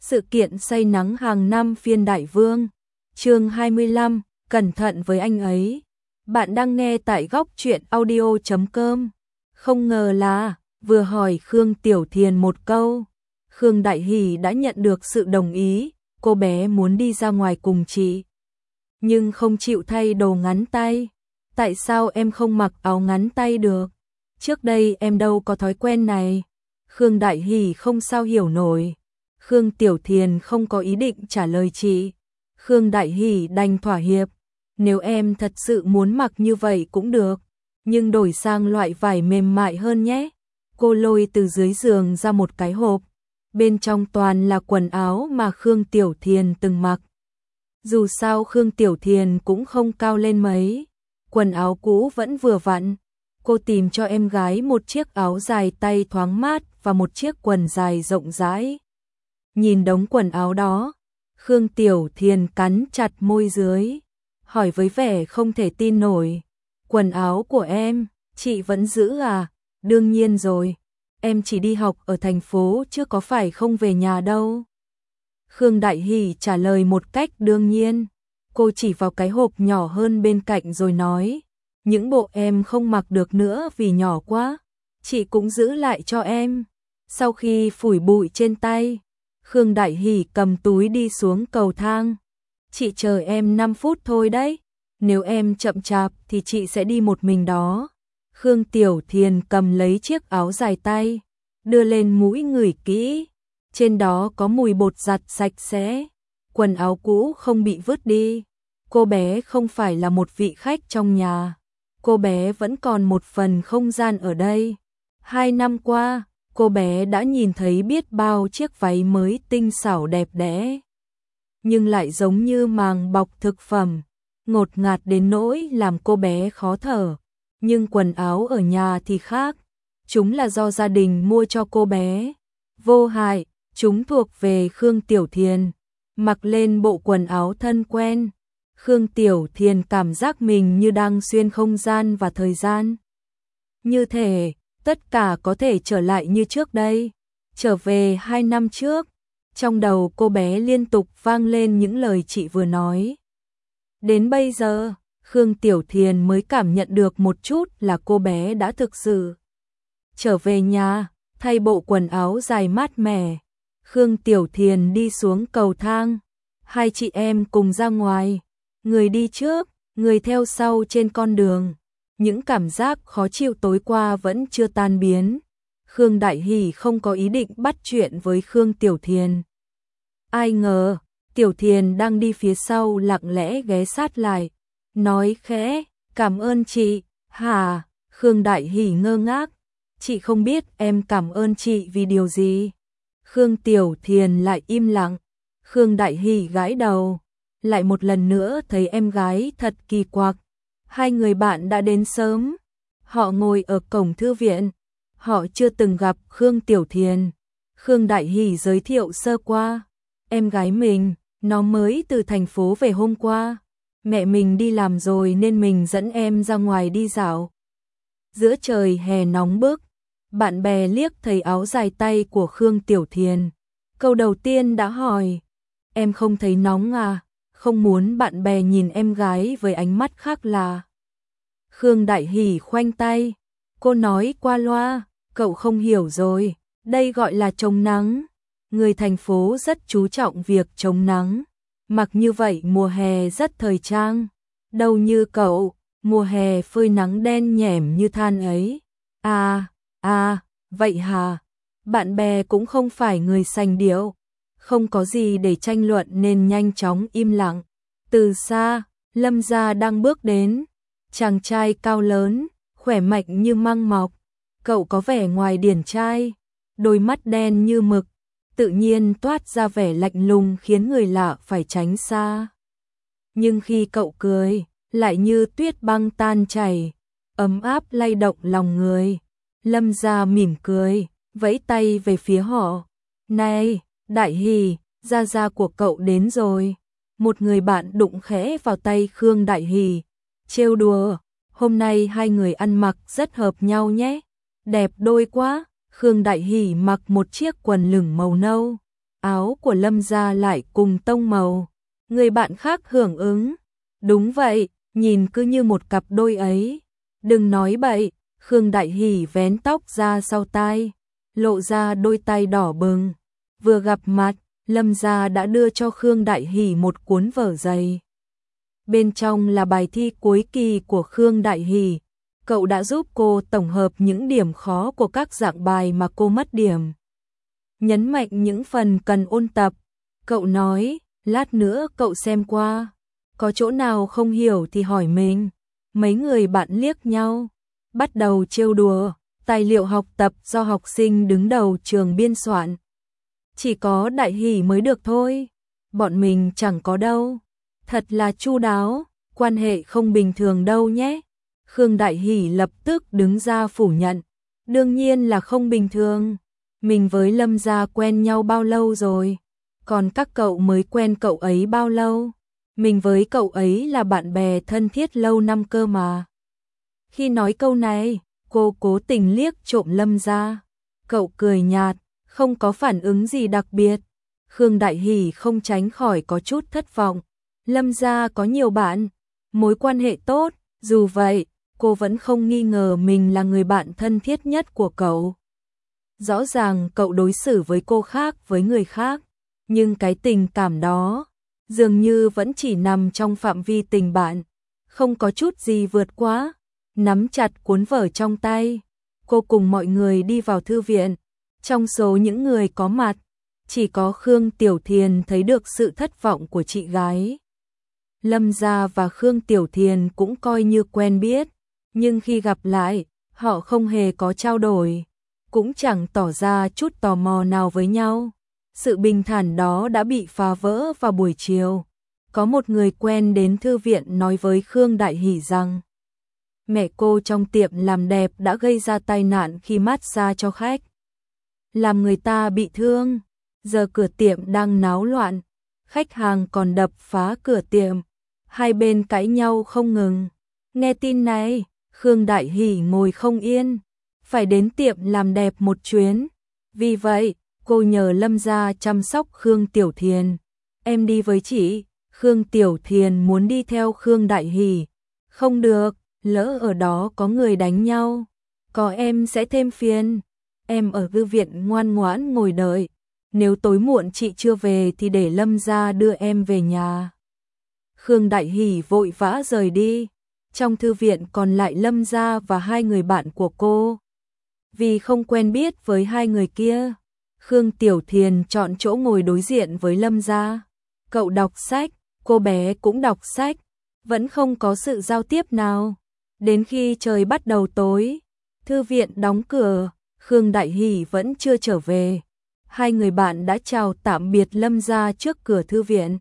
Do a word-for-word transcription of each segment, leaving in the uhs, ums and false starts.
Sự kiện say nắng hàng năm phiên Đại Vương. Chương hai mươi lăm, cẩn thận với anh ấy. Bạn đang nghe tại góc truyện audio chấm com. Không ngờ là, vừa hỏi Khương Tiểu Thiền một câu, Khương Đại Hỷ đã nhận được sự đồng ý, cô bé muốn đi ra ngoài cùng chị. Nhưng không chịu thay đồ ngắn tay. Tại sao em không mặc áo ngắn tay được? Trước đây em đâu có thói quen này. Khương Đại Hỷ không sao hiểu nổi. Khương Tiểu Thiền không có ý định trả lời chị. Khương Đại Hỷ đành thỏa hiệp. Nếu em thật sự muốn mặc như vậy cũng được, nhưng đổi sang loại vải mềm mại hơn nhé. Cô lôi từ dưới giường ra một cái hộp. Bên trong toàn là quần áo mà Khương Tiểu Thiền từng mặc. Dù sao Khương Tiểu Thiền cũng không cao lên mấy. Quần áo cũ vẫn vừa vặn. Cô tìm cho em gái một chiếc áo dài tay thoáng mát và một chiếc quần dài rộng rãi. Nhìn đống quần áo đó, Khương Tiểu Thiền cắn chặt môi dưới, hỏi với vẻ không thể tin nổi. Quần áo của em, chị vẫn giữ à? Đương nhiên rồi, em chỉ đi học ở thành phố chứ có phải không về nhà đâu. Khương Đại Hỷ trả lời một cách đương nhiên. Cô chỉ vào cái hộp nhỏ hơn bên cạnh rồi nói, những bộ em không mặc được nữa vì nhỏ quá, chị cũng giữ lại cho em. Sau khi phủi bụi trên tay, Khương Đại Hỷ cầm túi đi xuống cầu thang. Chị chờ em năm phút thôi đấy, nếu em chậm chạp thì chị sẽ đi một mình đó. Khương Tiểu Thiền cầm lấy chiếc áo dài tay, đưa lên mũi ngửi kỹ. Trên đó có mùi bột giặt sạch sẽ, quần áo cũ không bị vứt đi. Cô bé không phải là một vị khách trong nhà, cô bé vẫn còn một phần không gian ở đây. Hai năm qua, cô bé đã nhìn thấy biết bao chiếc váy mới tinh xảo đẹp đẽ, nhưng lại giống như màng bọc thực phẩm, ngột ngạt đến nỗi làm cô bé khó thở. Nhưng quần áo ở nhà thì khác, chúng là do gia đình mua cho cô bé, vô hại, chúng thuộc về Khương Tiểu Thiền. Mặc lên bộ quần áo thân quen, Khương Tiểu Thiền cảm giác mình như đang xuyên không gian và thời gian. Như thể tất cả có thể trở lại như trước đây, trở về hai năm trước. Trong đầu cô bé liên tục vang lên những lời chị vừa nói. Đến bây giờ, Khương Tiểu Thiền mới cảm nhận được một chút là cô bé đã thực sự trở về nhà, thay bộ quần áo dài mát mẻ. Khương Tiểu Thiền đi xuống cầu thang, hai chị em cùng ra ngoài, người đi trước, người theo sau trên con đường. Những cảm giác khó chịu tối qua vẫn chưa tan biến. Khương Đại Hỷ không có ý định bắt chuyện với Khương Tiểu Thiền. Ai ngờ, Tiểu Thiền đang đi phía sau lặng lẽ ghé sát lại, nói khẽ, cảm ơn chị. Hả? Khương Đại Hỷ ngơ ngác, chị không biết em cảm ơn chị vì điều gì. Khương Tiểu Thiền lại im lặng. Khương Đại Hỷ gãi đầu, lại một lần nữa thấy em gái thật kỳ quặc. Hai người bạn đã đến sớm, họ ngồi ở cổng thư viện, họ chưa từng gặp Khương Tiểu Thiền. Khương Đại Hỷ giới thiệu sơ qua, em gái mình, nó mới từ thành phố về hôm qua, mẹ mình đi làm rồi nên mình dẫn em ra ngoài đi dạo. Giữa trời hè nóng bức, bạn bè liếc thấy áo dài tay của Khương Tiểu Thiền. Câu đầu tiên đã hỏi, em không thấy nóng à? Không muốn bạn bè nhìn em gái với ánh mắt khác lạ. Khương Đại Hỷ khoanh tay, cô nói qua loa, cậu không hiểu rồi, đây gọi là chống nắng. Người thành phố rất chú trọng việc chống nắng, mặc như vậy mùa hè rất thời trang. Đâu như cậu, mùa hè phơi nắng đen nhẻm như than ấy. À, à, vậy hả? Bạn bè cũng không phải người sành điệu, không có gì để tranh luận nên nhanh chóng im lặng. Từ xa, Lâm Gia đang bước đến, chàng trai cao lớn, khỏe mạnh như măng mọc. Cậu có vẻ ngoài điển trai, đôi mắt đen như mực, tự nhiên toát ra vẻ lạnh lùng khiến người lạ phải tránh xa. Nhưng khi cậu cười, lại như tuyết băng tan chảy, ấm áp lay động lòng người. Lâm Gia mỉm cười, vẫy tay về phía họ. Này, Đại Hỷ, gia gia của cậu đến rồi. Một người bạn đụng khẽ vào tay Khương Đại Hỷ, trêu đùa, hôm nay hai người ăn mặc rất hợp nhau nhé. Đẹp đôi quá. Khương Đại Hỷ mặc một chiếc quần lửng màu nâu, áo của Lâm gia lại cùng tông màu. Người bạn khác hưởng ứng. Đúng vậy, nhìn cứ như một cặp đôi ấy. Đừng nói bậy, Khương Đại Hỷ vén tóc ra sau tai, lộ ra đôi tay đỏ bừng. Vừa gặp mặt, Lâm gia đã đưa cho Khương Đại Hỷ một cuốn vở dày. Bên trong là bài thi cuối kỳ của Khương Đại Hỷ. Cậu đã giúp cô tổng hợp những điểm khó của các dạng bài mà cô mất điểm. Nhấn mạnh những phần cần ôn tập. Cậu nói, lát nữa cậu xem qua. Có chỗ nào không hiểu thì hỏi mình. Mấy người bạn liếc nhau, bắt đầu trêu đùa. Tài liệu học tập do học sinh đứng đầu trường biên soạn. Chỉ có Đại Hỷ mới được thôi. Bọn mình chẳng có đâu. Thật là chu đáo, quan hệ không bình thường đâu nhé. Khương Đại Hỷ lập tức đứng ra phủ nhận. Đương nhiên là không bình thường. Mình với Lâm gia quen nhau bao lâu rồi? Còn các cậu mới quen cậu ấy bao lâu? Mình với cậu ấy là bạn bè thân thiết lâu năm cơ mà. Khi nói câu này, cô cố tình liếc trộm Lâm gia. Cậu cười nhạt, không có phản ứng gì đặc biệt. Khương Đại Hỷ không tránh khỏi có chút thất vọng. Lâm gia có nhiều bạn, mối quan hệ tốt, dù vậy, cô vẫn không nghi ngờ mình là người bạn thân thiết nhất của cậu. Rõ ràng cậu đối xử với cô khác với người khác, nhưng cái tình cảm đó dường như vẫn chỉ nằm trong phạm vi tình bạn, không có chút gì vượt quá. Nắm chặt cuốn vở trong tay, cô cùng mọi người đi vào thư viện. Trong số những người có mặt, chỉ có Khương Tiểu Thiền thấy được sự thất vọng của chị gái. Lâm gia và Khương Tiểu Thiền cũng coi như quen biết, nhưng khi gặp lại, họ không hề có trao đổi, cũng chẳng tỏ ra chút tò mò nào với nhau. Sự bình thản đó đã bị phá vỡ vào buổi chiều. Có một người quen đến thư viện nói với Khương Đại Hỷ rằng mẹ cô trong tiệm làm đẹp đã gây ra tai nạn khi massage cho khách, làm người ta bị thương. Giờ cửa tiệm đang náo loạn, khách hàng còn đập phá cửa tiệm, hai bên cãi nhau không ngừng. Nghe tin này, Khương Đại Hỷ ngồi không yên, phải đến tiệm làm đẹp một chuyến. Vì vậy, cô nhờ Lâm gia chăm sóc Khương Tiểu Thiền. Em đi với chị. Khương Tiểu Thiền muốn đi theo Khương Đại Hỷ. Không được, lỡ ở đó có người đánh nhau, có em sẽ thêm phiền. Em ở thư viện ngoan ngoãn ngồi đợi. Nếu tối muộn chị chưa về thì để Lâm gia đưa em về nhà. Khương Đại Hỷ vội vã rời đi. Trong thư viện còn lại Lâm gia và hai người bạn của cô. Vì không quen biết với hai người kia, Khương Tiểu Thiền chọn chỗ ngồi đối diện với Lâm gia. Cậu đọc sách, cô bé cũng đọc sách, vẫn không có sự giao tiếp nào. Đến khi trời bắt đầu tối, thư viện đóng cửa, Khương Đại Hỷ vẫn chưa trở về. Hai người bạn đã chào tạm biệt Lâm gia trước cửa thư viện.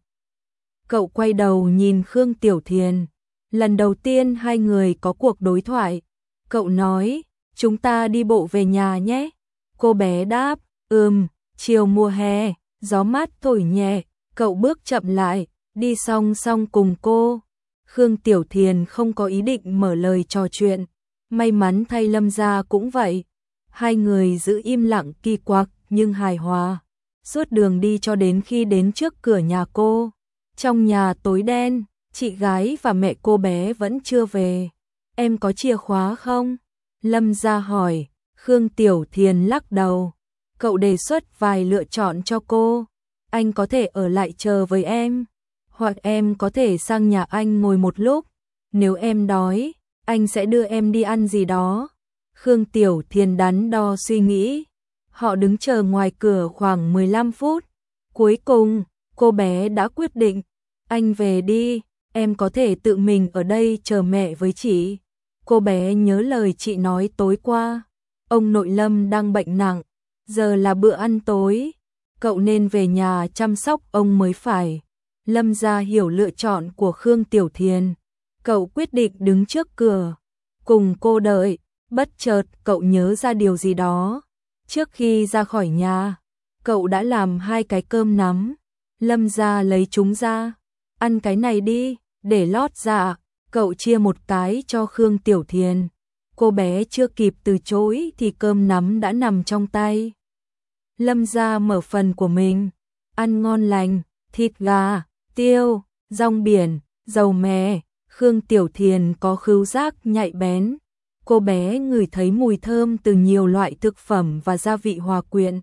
Cậu quay đầu nhìn Khương Tiểu Thiền. Lần đầu tiên hai người có cuộc đối thoại. Cậu nói, chúng ta đi bộ về nhà nhé. Cô bé đáp, ừm, chiều mùa hè, gió mát thổi nhẹ. Cậu bước chậm lại, đi song song cùng cô. Khương Tiểu Thiền không có ý định mở lời trò chuyện. May mắn thay Lâm gia cũng vậy. Hai người giữ im lặng kỳ quặc nhưng hài hòa. Suốt đường đi cho đến khi đến trước cửa nhà cô. Trong nhà tối đen, chị gái và mẹ cô bé vẫn chưa về. Em có chìa khóa không? Lâm gia hỏi. Khương Tiểu Thiền lắc đầu. Cậu đề xuất vài lựa chọn cho cô. Anh có thể ở lại chờ với em, hoặc em có thể sang nhà anh ngồi một lúc. Nếu em đói, anh sẽ đưa em đi ăn gì đó. Khương Tiểu Thiền đắn đo suy nghĩ. Họ đứng chờ ngoài cửa khoảng mười lăm phút. Cuối cùng, cô bé đã quyết định. Anh về đi, em có thể tự mình ở đây chờ mẹ với chị. Cô bé nhớ lời chị nói tối qua. Ông nội Lâm đang bệnh nặng, giờ là bữa ăn tối. Cậu nên về nhà chăm sóc ông mới phải. Lâm gia hiểu lựa chọn của Khương Tiểu Thiền. Cậu quyết định đứng trước cửa, cùng cô đợi. Bất chợt cậu nhớ ra điều gì đó. Trước khi ra khỏi nhà, cậu đã làm hai cái cơm nắm. Lâm gia lấy chúng ra. Ăn cái này đi, để lót dạ. Cậu chia một cái cho Khương Tiểu Thiền. Cô bé chưa kịp từ chối thì cơm nắm đã nằm trong tay. Lâm gia mở phần của mình. ăn ngon lành, thịt gà, tiêu, rong biển, dầu mè. Khương Tiểu Thiền có khứu giác nhạy bén. Cô bé ngửi thấy mùi thơm từ nhiều loại thực phẩm và gia vị hòa quyện.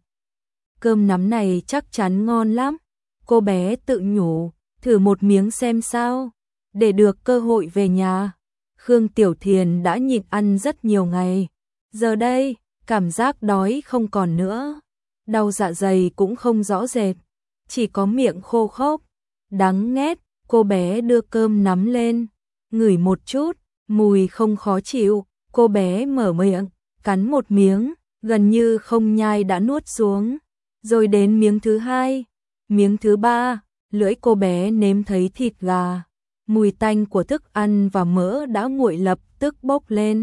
Cơm nắm này chắc chắn ngon lắm. Cô bé tự nhủ, thử một miếng xem sao. Để được cơ hội về nhà, Khương Tiểu Thiền đã nhịn ăn rất nhiều ngày. Giờ đây, cảm giác đói không còn nữa. Đau dạ dày cũng không rõ rệt, chỉ có miệng khô khốc, đắng nghét. Cô bé đưa cơm nắm lên, ngửi một chút, mùi không khó chịu. Cô bé mở miệng, cắn một miếng, gần như không nhai đã nuốt xuống. Rồi đến miếng thứ hai, miếng thứ ba, lưỡi cô bé nếm thấy thịt gà. Mùi tanh của thức ăn và mỡ đã nguội lập tức bốc lên.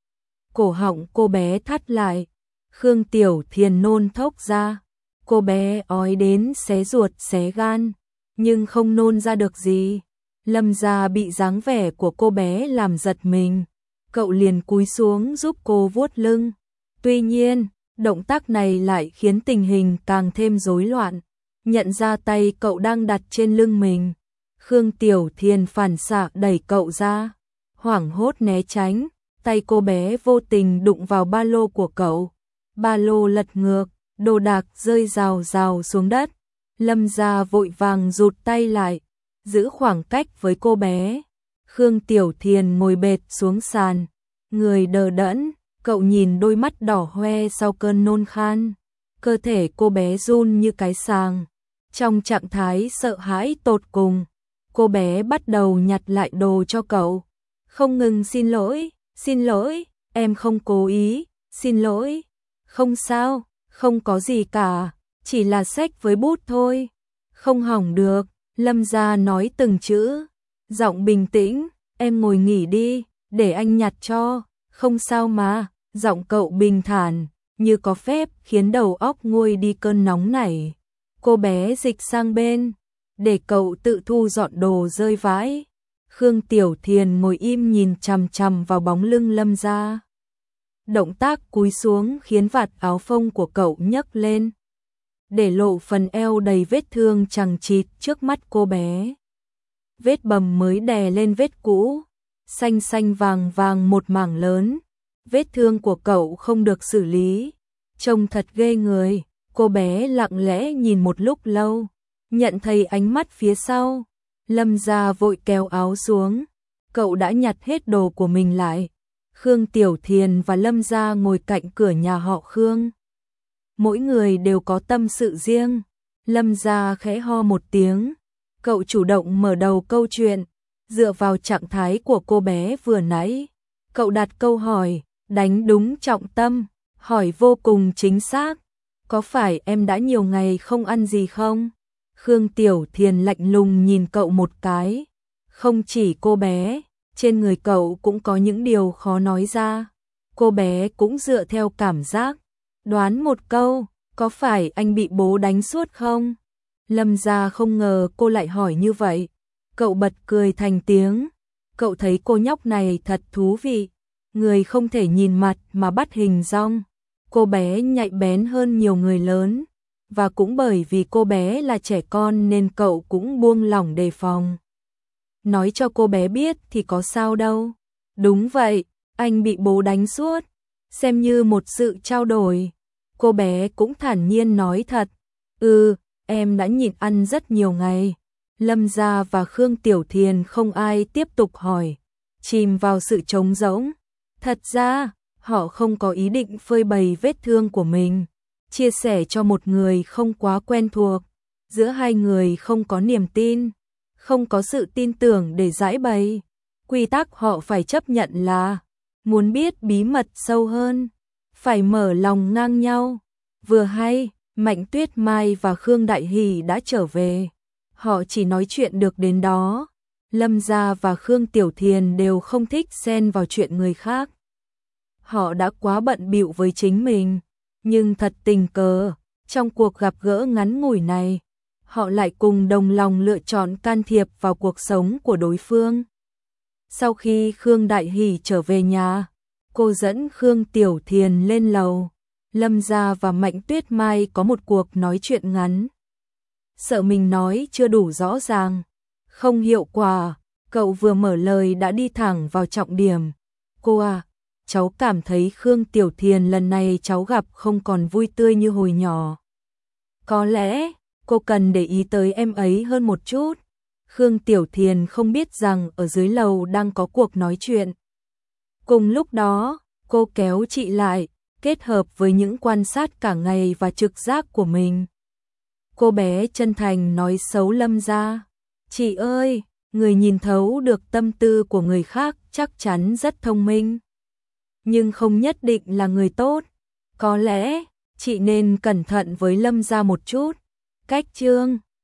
Cổ họng cô bé thắt lại. Khương Tiểu Thiền nôn thốc ra. Cô bé ói đến xé ruột xé gan, nhưng không nôn ra được gì. Lâm Gia bị dáng vẻ của cô bé làm giật mình. Cậu liền cúi xuống giúp cô vuốt lưng. Tuy nhiên, động tác này lại khiến tình hình càng thêm rối loạn. Nhận ra tay cậu đang đặt trên lưng mình, Khương Tiểu Thiền phản xạ đẩy cậu ra, hoảng hốt né tránh. Tay cô bé vô tình đụng vào ba lô của cậu. Ba lô lật ngược, đồ đạc rơi rào rào xuống đất. Lâm Gia vội vàng rụt tay lại, giữ khoảng cách với cô bé. Khương Tiểu Thiền ngồi bệt xuống sàn, người đờ đẫn. Cậu nhìn đôi mắt đỏ hoe sau cơn nôn khan. Cơ thể cô bé run như cái sàng. Trong trạng thái sợ hãi tột cùng, cô bé bắt đầu nhặt lại đồ cho cậu. Không ngừng xin lỗi, xin lỗi, em không cố ý, xin lỗi. Không sao, không có gì cả, chỉ là sách với bút thôi. Không hỏng được, Lâm Gia nói từng chữ, giọng bình tĩnh, em ngồi nghỉ đi, để anh nhặt cho. Không sao mà, giọng cậu bình thản, như có phép khiến đầu óc nguôi đi cơn nóng nảy. Cô bé dịch sang bên, để cậu tự thu dọn đồ rơi vãi. Khương Tiểu Thiền ngồi im nhìn chằm chằm vào bóng lưng Lâm Gia. Động tác cúi xuống khiến vạt áo phông của cậu nhấc lên, để lộ phần eo đầy vết thương chằng chịt trước mắt cô bé. Vết bầm mới đè lên vết cũ, xanh xanh vàng vàng một mảng lớn. Vết thương của cậu không được xử lý, trông thật ghê người. Cô bé lặng lẽ nhìn một lúc lâu, nhận thấy ánh mắt phía sau. Lâm Gia vội kéo áo xuống, cậu đã nhặt hết đồ của mình lại. Khương Tiểu Thiền và Lâm Gia ngồi cạnh cửa nhà họ Khương. Mỗi người đều có tâm sự riêng. Lâm Gia khẽ ho một tiếng, cậu chủ động mở đầu câu chuyện. Dựa vào trạng thái của cô bé vừa nãy, cậu đặt câu hỏi, đánh đúng trọng tâm, hỏi vô cùng chính xác. Có phải em đã nhiều ngày không ăn gì không? Khương Tiểu Thiền lạnh lùng nhìn cậu một cái. Không chỉ cô bé, trên người cậu cũng có những điều khó nói ra. Cô bé cũng dựa theo cảm giác, đoán một câu, có phải anh bị bố đánh suốt không? Lâm Gia không ngờ cô lại hỏi như vậy. Cậu bật cười thành tiếng. Cậu thấy cô nhóc này thật thú vị. Người không thể nhìn mặt mà bắt hình dong. Cô bé nhạy bén hơn nhiều người lớn. Và cũng bởi vì cô bé là trẻ con nên cậu cũng buông lỏng đề phòng. Nói cho cô bé biết thì có sao đâu. Đúng vậy, anh bị bố đánh suốt. Xem như một sự trao đổi. Cô bé cũng thản nhiên nói thật. Ừ, em đã nhịn ăn rất nhiều ngày. Lâm Gia và Khương Tiểu Thiền không ai tiếp tục hỏi, chìm vào sự trống rỗng. Thật ra, họ không có ý định phơi bày vết thương của mình, chia sẻ cho một người không quá quen thuộc. Giữa hai người không có niềm tin, không có sự tin tưởng để giải bày. Quy tắc họ phải chấp nhận là, muốn biết bí mật sâu hơn, phải mở lòng ngang nhau. Vừa hay, Mạnh Tuyết Mai và Khương Đại Hỷ đã trở về. Họ chỉ nói chuyện được đến đó. Lâm Gia và Khương Tiểu Thiền đều không thích xen vào chuyện người khác. Họ đã quá bận bịu với chính mình. Nhưng thật tình cờ, trong cuộc gặp gỡ ngắn ngủi này, họ lại cùng đồng lòng lựa chọn can thiệp vào cuộc sống của đối phương. Sau khi Khương Đại Hỷ trở về nhà, cô dẫn Khương Tiểu Thiền lên lầu. Lâm Gia và Mạnh Tuyết Mai có một cuộc nói chuyện ngắn. sợ mình nói chưa đủ rõ ràng, không hiệu quả, cậu vừa mở lời đã đi thẳng vào trọng điểm. Cô à, cháu cảm thấy Khương Tiểu Thiền lần này cháu gặp không còn vui tươi như hồi nhỏ. Có lẽ, cô cần để ý tới em ấy hơn một chút. Khương Tiểu Thiền không biết rằng ở dưới lầu đang có cuộc nói chuyện. Cùng lúc đó, cô kéo chị lại, kết hợp với những quan sát cả ngày và trực giác của mình. Cô bé chân thành nói xấu Lâm gia. Chị ơi, người nhìn thấu được tâm tư của người khác chắc chắn rất thông minh. Nhưng không nhất định là người tốt. Có lẽ, chị nên cẩn thận với Lâm gia một chút. Cách chương